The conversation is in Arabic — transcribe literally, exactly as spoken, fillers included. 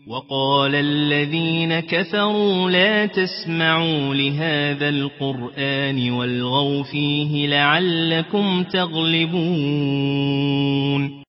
وقال الذين كفروا لا تسمعوا لهذا القرآن والغوا فيه لعلكم تغلبون